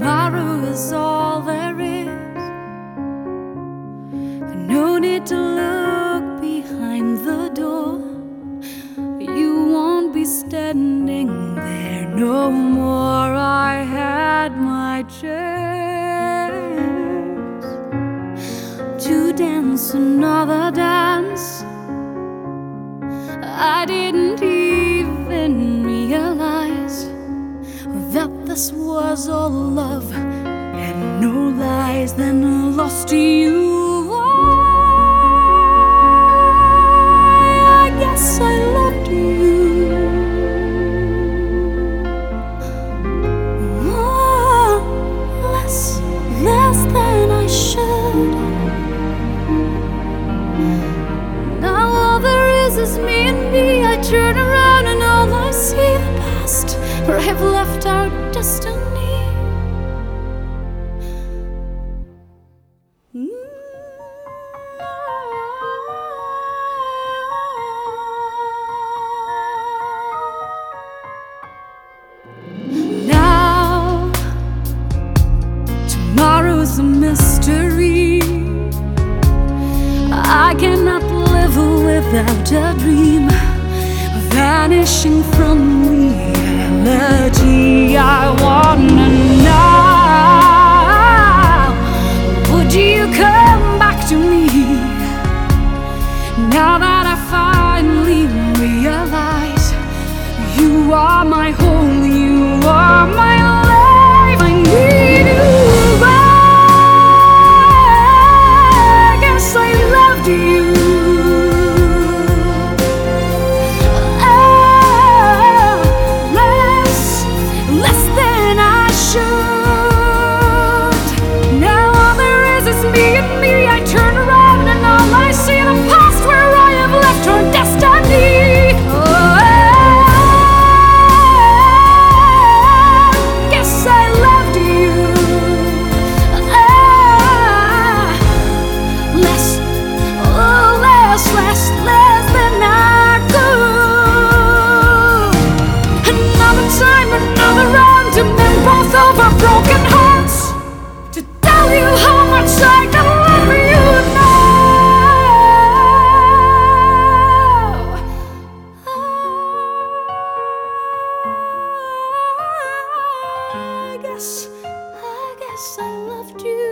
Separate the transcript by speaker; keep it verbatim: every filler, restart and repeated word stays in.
Speaker 1: tomorrow is all there is. No need to look behind the door. You won't be standing there no more. I had my chance to dance another dance. I didn't even realize that this was all love and no lies. Then lost to you, I guess I loved you. Oh, less, less than I should. Now all there is is me and me. I turn around and all I see the past, where I have left our destiny. Now tomorrow's a mystery. I cannot live without a dream vanishing from reality. I wanna know, would you come back to me now that I finally realize you are my home, you are my life. I need you. I guess I loved you. Broken hearts to tell you how much I can love you now. I guess, I guess I loved you.